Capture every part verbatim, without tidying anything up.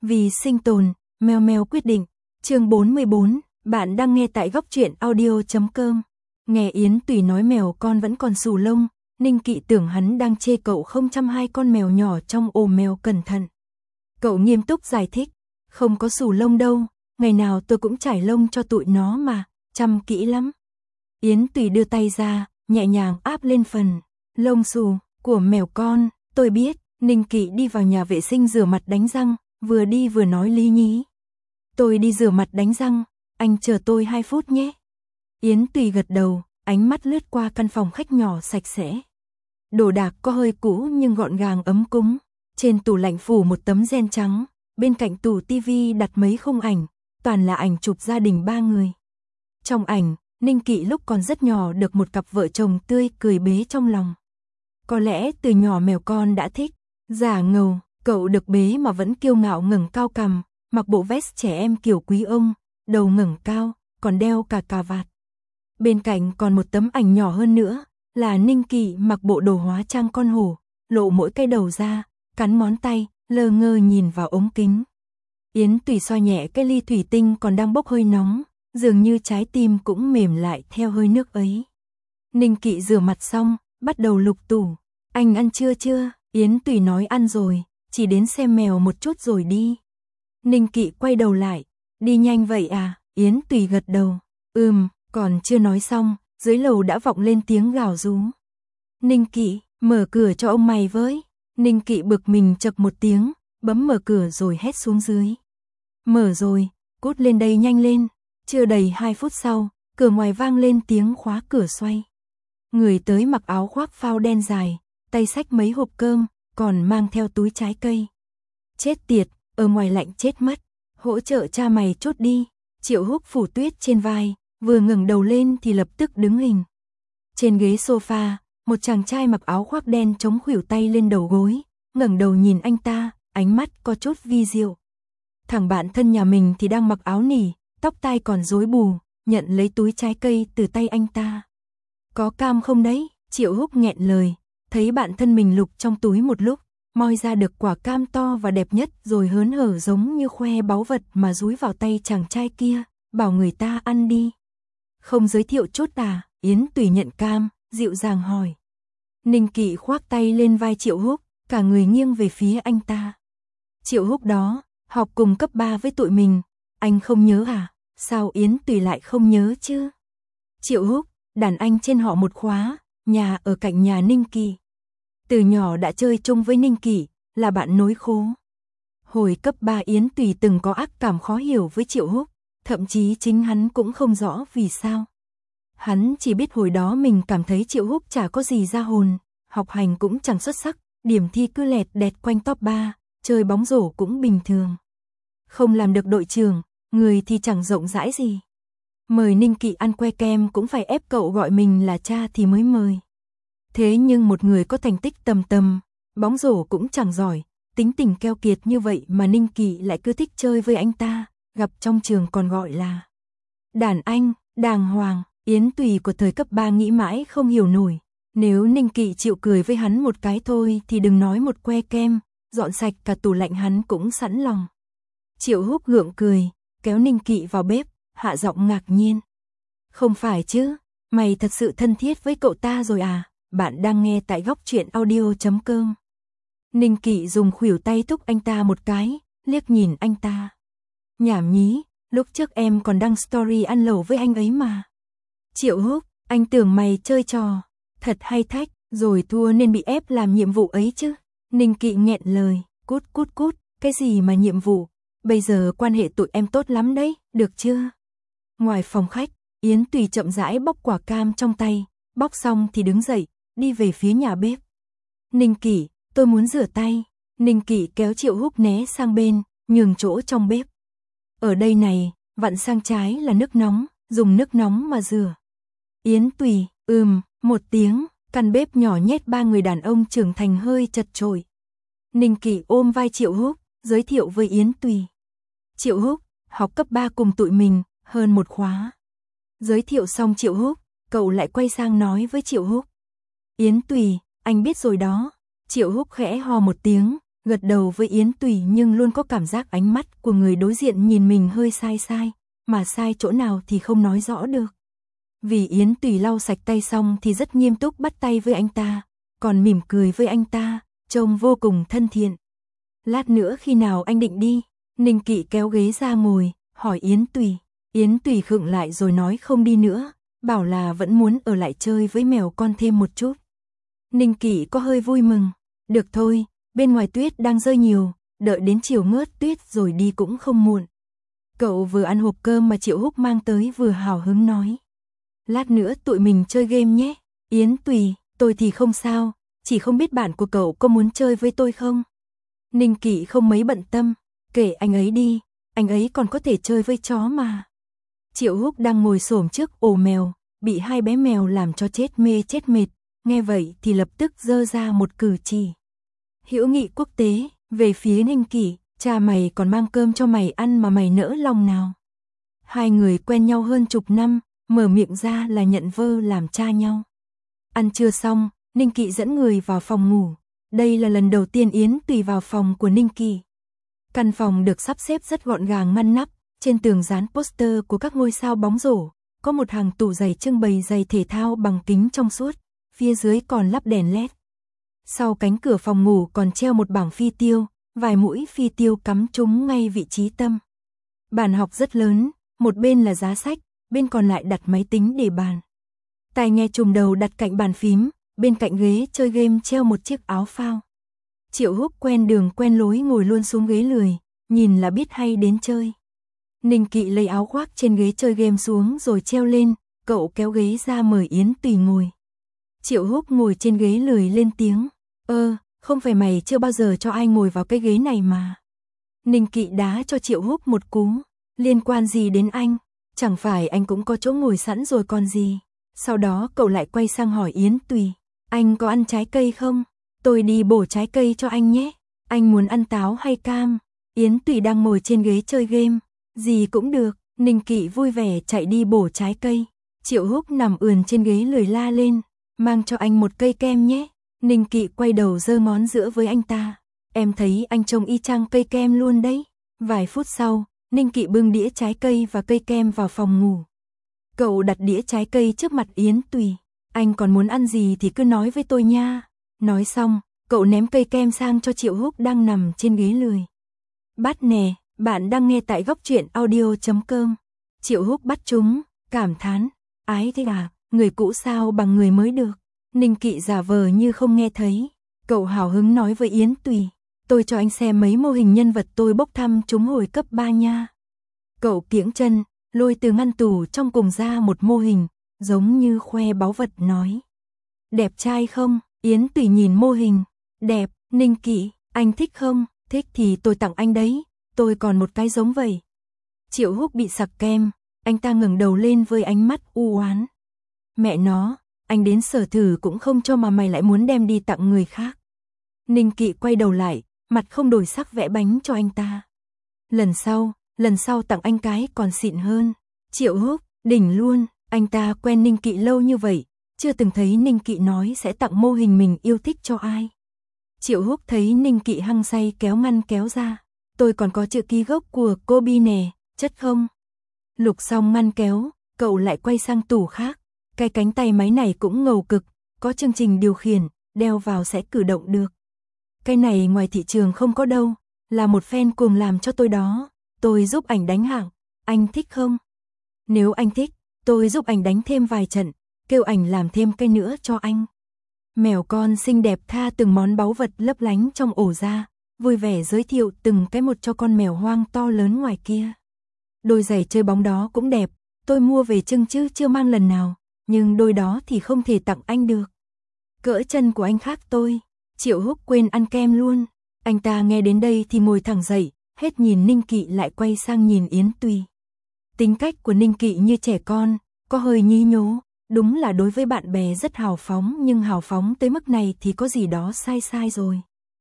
Vì sinh tồn, Mèo Mèo quyết định. Chương bốn mươi bốn, bạn đang nghe tại góc truyện audio chấm com. Nghe Yến Tùy nói mèo con vẫn còn xù lông, Ninh Kỵ tưởng hắn đang chê cậu không chăm hai con mèo nhỏ trong ổ mèo cẩn thận. Cậu nghiêm túc giải thích, không có xù lông đâu, ngày nào tôi cũng trải lông cho tụi nó mà, chăm kỹ lắm. Yến Tùy đưa tay ra, nhẹ nhàng áp lên phần lông xù của mèo con. Tôi biết. Ninh Kỵ đi vào nhà vệ sinh rửa mặt đánh răng, vừa đi vừa nói lý nhí. Tôi đi rửa mặt đánh răng, anh chờ tôi hai phút nhé. Yến Tùy gật đầu, ánh mắt lướt qua căn phòng khách nhỏ sạch sẽ. Đồ đạc có hơi cũ nhưng gọn gàng ấm cúng. Trên tủ lạnh phủ một tấm ren trắng, bên cạnh tủ tivi đặt mấy khung ảnh, toàn là ảnh chụp gia đình ba người. Trong ảnh, Ninh Kỵ lúc còn rất nhỏ được một cặp vợ chồng tươi cười bế trong lòng. Có lẽ từ nhỏ mèo con đã thích. Giả ngầu, cậu được bế mà vẫn kiêu ngạo ngẩng cao cằm, mặc bộ vest trẻ em kiểu quý ông, đầu ngẩng cao, còn đeo cả cà vạt. Bên cạnh còn một tấm ảnh nhỏ hơn nữa, là Ninh Kỵ mặc bộ đồ hóa trang con hổ, lộ mỗi cái đầu ra, cắn ngón tay, lơ ngơ nhìn vào ống kính. Yến Tùy xoa nhẹ cái ly thủy tinh còn đang bốc hơi nóng, dường như trái tim cũng mềm lại theo hơi nước ấy. Ninh Kỵ rửa mặt xong, bắt đầu lục tủ. Anh ăn trưa chưa? Yến Tùy nói ăn rồi, chỉ đến xem mèo một chút rồi đi. Ninh Kỵ quay đầu lại, đi nhanh vậy à? Yến Tùy gật đầu, ừm, còn chưa nói xong, dưới lầu đã vọng lên tiếng gào rú. Ninh Kỵ, mở cửa cho ông mày với. Ninh Kỵ bực mình chậc một tiếng, bấm mở cửa rồi hét xuống dưới. Mở rồi, cút lên đây nhanh lên. Chưa đầy hai phút sau, cửa ngoài vang lên tiếng khóa cửa xoay. Người tới mặc áo khoác phao đen dài, tay xách mấy hộp cơm, còn mang theo túi trái cây. Chết tiệt, ở ngoài lạnh chết mất, hỗ trợ cha mày chút đi. Triệu Húc phủ tuyết trên vai, vừa ngẩng đầu lên thì lập tức đứng hình. Trên ghế sofa, một chàng trai mặc áo khoác đen chống khuỷu tay lên đầu gối, ngẩng đầu nhìn anh ta, ánh mắt có chút vi diệu. Thằng bạn thân nhà mình thì đang mặc áo nỉ, tóc tai còn rối bù, nhận lấy túi trái cây từ tay anh ta. Có cam không đấy? Triệu Húc nghẹn lời, thấy bạn thân mình lục trong túi một lúc, moi ra được quả cam to và đẹp nhất rồi hớn hở giống như khoe báu vật mà dúi vào tay chàng trai kia, bảo người ta ăn đi. Không giới thiệu chút à? Yến Tùy nhận cam, dịu dàng hỏi. Ninh Kỵ khoác tay lên vai Triệu Húc, cả người nghiêng về phía anh ta. Triệu Húc đó, học cùng cấp ba với tụi mình, anh không nhớ à? Sao Yến Tùy lại không nhớ chứ? Triệu Húc, đàn anh trên họ một khóa, nhà ở cạnh nhà Ninh Kỵ. Từ nhỏ đã chơi chung với Ninh Kỵ, là bạn nối khố. Hồi cấp ba Yến Tùy từng có ác cảm khó hiểu với Triệu Húc, thậm chí chính hắn cũng không rõ vì sao. Hắn chỉ biết hồi đó mình cảm thấy Triệu Húc chả có gì ra hồn, học hành cũng chẳng xuất sắc, điểm thi cứ lẹt đẹt quanh top ba, chơi bóng rổ cũng bình thường. Không làm được đội trưởng, người thì chẳng rộng rãi gì. Mời Ninh Kỵ ăn que kem cũng phải ép cậu gọi mình là cha thì mới mời. Thế nhưng một người có thành tích tầm tầm, bóng rổ cũng chẳng giỏi, tính tình keo kiệt như vậy mà Ninh Kỵ lại cứ thích chơi với anh ta, gặp trong trường còn gọi là đàn anh, đàng hoàng. Yến Tùy của thời cấp ba nghĩ mãi không hiểu nổi, nếu Ninh Kỵ chịu cười với hắn một cái thôi thì đừng nói một que kem, dọn sạch cả tủ lạnh hắn cũng sẵn lòng. Triệu Húc gượng cười, kéo Ninh Kỵ vào bếp, hạ giọng ngạc nhiên. Không phải chứ, mày thật sự thân thiết với cậu ta rồi à? Bạn đang nghe tại góc truyện audio chấm com. Ninh Kỵ dùng khuỷu tay thúc anh ta một cái, liếc nhìn anh ta. Nhảm nhí, lúc trước em còn đăng story ăn lẩu với anh ấy mà. Triệu Húc, anh tưởng mày chơi trò, thật hay thách, rồi thua nên bị ép làm nhiệm vụ ấy chứ. Ninh Kỵ nghẹn lời, cút cút cút, cái gì mà nhiệm vụ, bây giờ quan hệ tụi em tốt lắm đấy, được chưa? Ngoài phòng khách, Yến Tùy chậm rãi bóc quả cam trong tay, bóc xong thì đứng dậy, đi về phía nhà bếp. Ninh Kỵ, tôi muốn rửa tay. Ninh Kỵ kéo Triệu Húc né sang bên, nhường chỗ trong bếp. Ở đây này, vặn sang trái là nước nóng, dùng nước nóng mà rửa. Yến Tùy, ừm, một tiếng, căn bếp nhỏ nhét ba người đàn ông trưởng thành hơi chật chội. Ninh Kỵ ôm vai Triệu Húc, giới thiệu với Yến Tùy. Triệu Húc, học cấp ba cùng tụi mình, hơn một khóa. Giới thiệu xong Triệu Húc, cậu lại quay sang nói với Triệu Húc. Yến Tùy, anh biết rồi đó. Triệu Húc khẽ ho một tiếng, gật đầu với Yến Tùy nhưng luôn có cảm giác ánh mắt của người đối diện nhìn mình hơi sai sai, mà sai chỗ nào thì không nói rõ được. Vì Yến Tùy lau sạch tay xong thì rất nghiêm túc bắt tay với anh ta, còn mỉm cười với anh ta, trông vô cùng thân thiện. Lát nữa khi nào anh định đi? Ninh Kỵ kéo ghế ra ngồi, hỏi Yến Tùy. Yến Tùy khựng lại rồi nói không đi nữa, bảo là vẫn muốn ở lại chơi với mèo con thêm một chút. Ninh Kỵ có hơi vui mừng. Được thôi, bên ngoài tuyết đang rơi nhiều, đợi đến chiều ngớt tuyết rồi đi cũng không muộn. Cậu vừa ăn hộp cơm mà Triệu Húc mang tới vừa hào hứng nói. Lát nữa tụi mình chơi game nhé. Yến Tùy, tôi thì không sao, chỉ không biết bạn của cậu có muốn chơi với tôi không? Ninh Kỵ không mấy bận tâm, kể anh ấy đi, anh ấy còn có thể chơi với chó mà. Triệu Húc đang ngồi xổm trước ổ mèo, bị hai bé mèo làm cho chết mê chết mệt, nghe vậy thì lập tức giơ ra một cử chỉ hữu nghị quốc tế về phía Ninh Kỵ, cha mày còn mang cơm cho mày ăn mà mày nỡ lòng nào. Hai người quen nhau hơn chục năm, mở miệng ra là nhận vơ làm cha nhau. Ăn trưa xong, Ninh Kỵ dẫn người vào phòng ngủ. Đây là lần đầu tiên Yến Tùy vào phòng của Ninh Kỵ. Căn phòng được sắp xếp rất gọn gàng ngăn nắp, trên tường dán poster của các ngôi sao bóng rổ, có một hàng tủ giày trưng bày giày thể thao bằng kính trong suốt, phía dưới còn lắp đèn led. Sau cánh cửa phòng ngủ còn treo một bảng phi tiêu, vài mũi phi tiêu cắm trúng ngay vị trí tâm. Bàn học rất lớn, một bên là giá sách, bên còn lại đặt máy tính để bàn. Tai nghe trùm đầu đặt cạnh bàn phím, bên cạnh ghế chơi game treo một chiếc áo phao. Triệu Húc quen đường quen lối ngồi luôn xuống ghế lười, nhìn là biết hay đến chơi. Ninh Kỵ lấy áo khoác trên ghế chơi game xuống rồi treo lên, cậu kéo ghế ra mời Yến Tùy ngồi. Triệu Húc ngồi trên ghế lười lên tiếng, ơ, không phải mày chưa bao giờ cho ai ngồi vào cái ghế này mà. Ninh Kỵ đá cho Triệu Húc một cú, liên quan gì đến anh, chẳng phải anh cũng có chỗ ngồi sẵn rồi còn gì. Sau đó cậu lại quay sang hỏi Yến Tùy, anh có ăn trái cây không? Tôi đi bổ trái cây cho anh nhé. Anh muốn ăn táo hay cam? Yến Tùy đang ngồi trên ghế chơi game, gì cũng được. Ninh Kỵ vui vẻ chạy đi bổ trái cây. Triệu Húc nằm ườn trên ghế lười la lên, mang cho anh một cây kem nhé. Ninh Kỵ quay đầu giơ ngón giữa với anh ta, em thấy anh trông y chang cây kem luôn đấy. Vài phút sau, Ninh Kỵ bưng đĩa trái cây và cây kem vào phòng ngủ. Cậu đặt đĩa trái cây trước mặt Yến Tùy, anh còn muốn ăn gì thì cứ nói với tôi nha. Nói xong, cậu ném cây kem sang cho Triệu Húc đang nằm trên ghế lười. Bắt nè, bạn đang nghe tại góc truyện audio chấm com. Triệu Húc bắt chúng, cảm thán, ái thế à, người cũ sao bằng người mới được. Ninh Kỵ giả vờ như không nghe thấy, cậu hào hứng nói với Yến Tùy, tôi cho anh xem mấy mô hình nhân vật tôi bốc thăm chúng hồi cấp ba nha. Cậu kiễng chân, lôi từ ngăn tủ trong cùng ra một mô hình, giống như khoe báu vật nói. Đẹp trai không? Yến Tùy nhìn mô hình, đẹp. Ninh Kỵ, anh thích không? Thích thì tôi tặng anh đấy, tôi còn một cái giống vậy. Triệu Húc bị sặc kem, anh ta ngẩng đầu lên với ánh mắt u oán. Mẹ nó, anh đến sở thử cũng không cho mà mày lại muốn đem đi tặng người khác. Ninh Kỵ quay đầu lại, mặt không đổi sắc vẽ bánh cho anh ta. Lần sau, lần sau tặng anh cái còn xịn hơn. Triệu Húc, đỉnh luôn, anh ta quen Ninh Kỵ lâu như vậy, chưa từng thấy Ninh Kỵ nói sẽ tặng mô hình mình yêu thích cho ai. Triệu Húc thấy Ninh Kỵ hăng say kéo ngăn kéo ra. Tôi còn có chữ ký gốc của Kobe nè, chất không? Lục xong ngăn kéo, cậu lại quay sang tủ khác. Cái cánh tay máy này cũng ngầu cực, có chương trình điều khiển, đeo vào sẽ cử động được. Cái này ngoài thị trường không có đâu, là một fan cuồng làm cho tôi đó. Tôi giúp ảnh đánh hạng, anh thích không? Nếu anh thích, tôi giúp ảnh đánh thêm vài trận, kêu ảnh làm thêm cái nữa cho anh. Mèo con xinh đẹp tha từng món báu vật lấp lánh trong ổ ra, vui vẻ giới thiệu từng cái một cho con mèo hoang to lớn ngoài kia. Đôi giày chơi bóng đó cũng đẹp, tôi mua về trưng chứ chưa mang lần nào, nhưng đôi đó thì không thể tặng anh được. Cỡ chân của anh khác tôi. Triệu Húc quên ăn kem luôn. Anh ta nghe đến đây thì ngồi thẳng dậy, hết nhìn Ninh Kỵ lại quay sang nhìn Yến Tùy. Tính cách của Ninh Kỵ như trẻ con, có hơi nhí nhố, đúng là đối với bạn bè rất hào phóng, nhưng hào phóng tới mức này thì có gì đó sai sai rồi.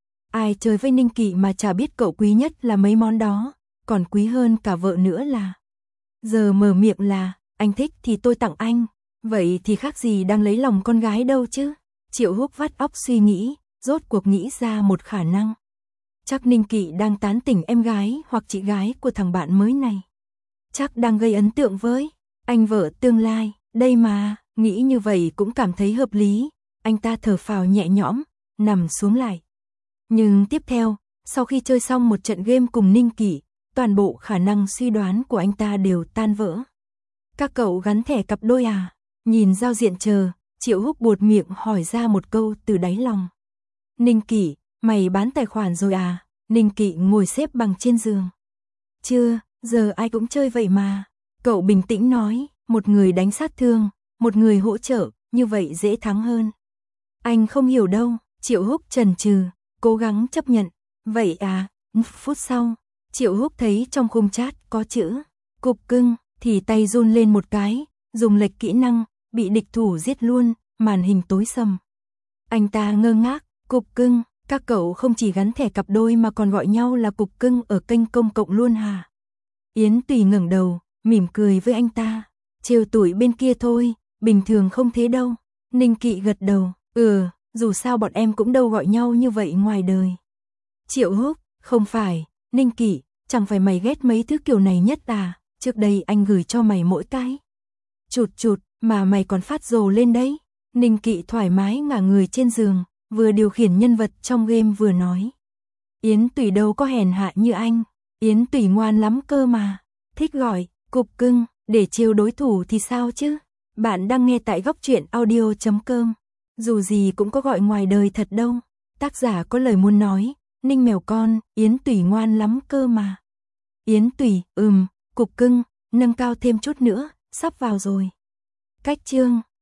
Ai chơi với Ninh Kỵ mà chả biết cậu quý nhất là mấy món đó, còn quý hơn cả vợ nữa là. Giờ mở miệng là, anh thích thì tôi tặng anh, vậy thì khác gì đang lấy lòng con gái đâu chứ. Triệu Húc vắt óc suy nghĩ, rốt cuộc nghĩ ra một khả năng. Chắc Ninh Kỵ đang tán tỉnh em gái hoặc chị gái của thằng bạn mới này. Chắc đang gây ấn tượng với anh vợ tương lai, đây mà, nghĩ như vậy cũng cảm thấy hợp lý. Anh ta thở phào nhẹ nhõm, nằm xuống lại. Nhưng tiếp theo, sau khi chơi xong một trận game cùng Ninh Kỵ, toàn bộ khả năng suy đoán của anh ta đều tan vỡ. Các cậu gắn thẻ cặp đôi à? Nhìn giao diện chờ, Triệu Húc buột miệng hỏi ra một câu từ đáy lòng. Ninh Kỵ, mày bán tài khoản rồi à? Ninh Kỵ ngồi xếp bằng trên giường. Chưa, giờ ai cũng chơi vậy mà. Cậu bình tĩnh nói, một người đánh sát thương, một người hỗ trợ, như vậy dễ thắng hơn. Anh không hiểu đâu, Triệu Húc chần chừ, cố gắng chấp nhận. Vậy à, phút sau, Triệu Húc thấy trong khung chat có chữ cục cưng, thì tay run lên một cái, dùng lệch kỹ năng, bị địch thủ giết luôn, màn hình tối sầm. Anh ta ngơ ngác, cục cưng, các cậu không chỉ gắn thẻ cặp đôi mà còn gọi nhau là cục cưng ở kênh công cộng luôn hả? Yến Tùy ngẩng đầu, mỉm cười với anh ta, trêu tuổi bên kia thôi, bình thường không thế đâu. Ninh Kỵ gật đầu, ừ, dù sao bọn em cũng đâu gọi nhau như vậy ngoài đời. Triệu Húc, không phải, Ninh Kỵ, chẳng phải mày ghét mấy thứ kiểu này nhất à, trước đây anh gửi cho mày mỗi cái. Chụt chụt, mà mày còn phát rồ lên đấy. Ninh Kỵ thoải mái ngả người trên giường, vừa điều khiển nhân vật trong game vừa nói. Yến Tùy đâu có hèn hạ như anh, Yến Tùy ngoan lắm cơ mà, thích gọi, cục cưng, để trêu đối thủ thì sao chứ. Bạn đang nghe tại góc truyện audio chấm com. Dù gì cũng có gọi ngoài đời thật đâu. Tác giả có lời muốn nói, Ninh mèo con, Yến Tùy ngoan lắm cơ mà. Yến Tùy, ừm, cục cưng, nâng cao thêm chút nữa, sắp vào rồi. Cách chương